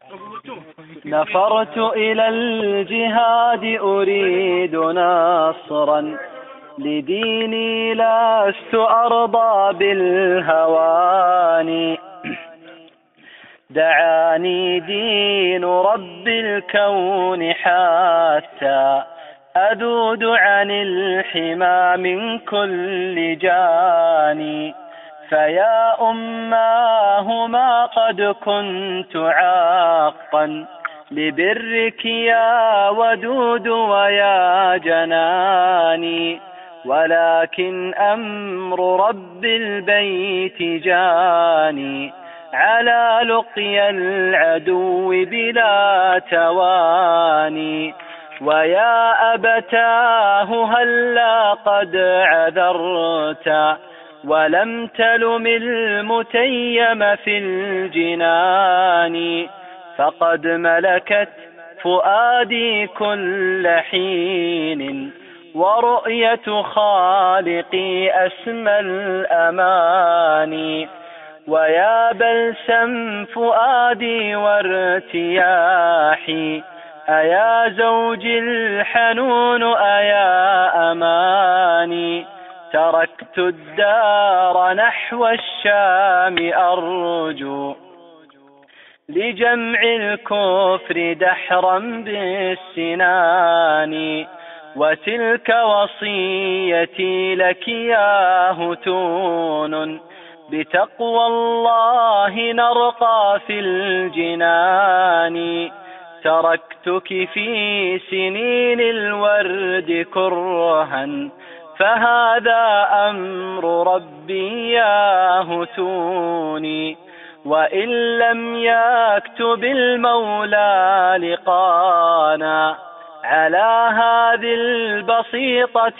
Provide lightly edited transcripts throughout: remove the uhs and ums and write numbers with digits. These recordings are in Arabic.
نفرت إلى الجهاد أريد نصرا لديني، لست أرضى بالهوان. دعاني دين رب الكون حتى أذود عن الحمى من كل جاني. فيا أماه ما قد كنت عاقا لبرك يا ودود ويا جناني، ولكن أمر رب البيت جاني على لقي العدو بلا تواني. ويا أبتاه هلا قد عذرت ولم تلم المتيم في الجنان، فقد ملكت فؤادي كل حين ورؤية خالقي أسمى الأماني. ويا بلسم فؤادي وارتياحي أيا زوجي الحنون أيا أماني. تركت الدار نحو الشام أرجو لجمع الكفر دحرا بالسنان. وتلك وصيتي لك يا هتون، بتقوى الله نرقى في الجنان. تركتك في سنين الورد كرها، فهذا أمر ربي يا هتوني. وإن لم يكتب المولى لقانا على هذه البسيطة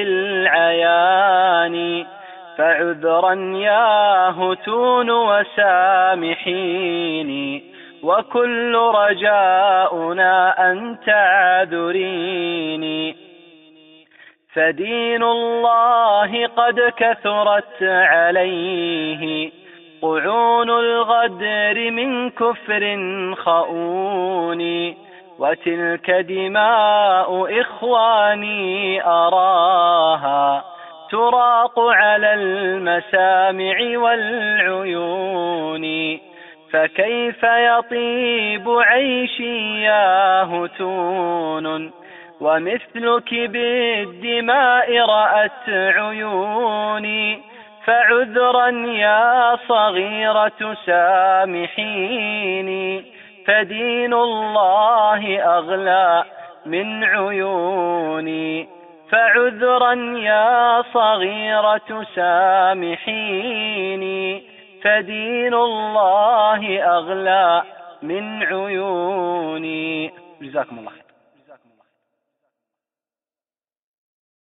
بالعيان، فعذرا يا هتون وسامحيني، وكل رجاؤنا أن تعذريني. فدين الله قد كثرت عليه قعون الغدر من كفر خؤوني. وتلك دماء إخواني أراها تراق على المسامع والعيون. فكيف يطيب عيشي يا هتون ومثلك بالدماء رأت عيوني. فعذرا يا صغيرة سامحيني، فدين الله أغلى من عيوني. فعذرا يا صغيرة سامحيني، فدين الله أغلى من عيوني. جزاكم الله خير.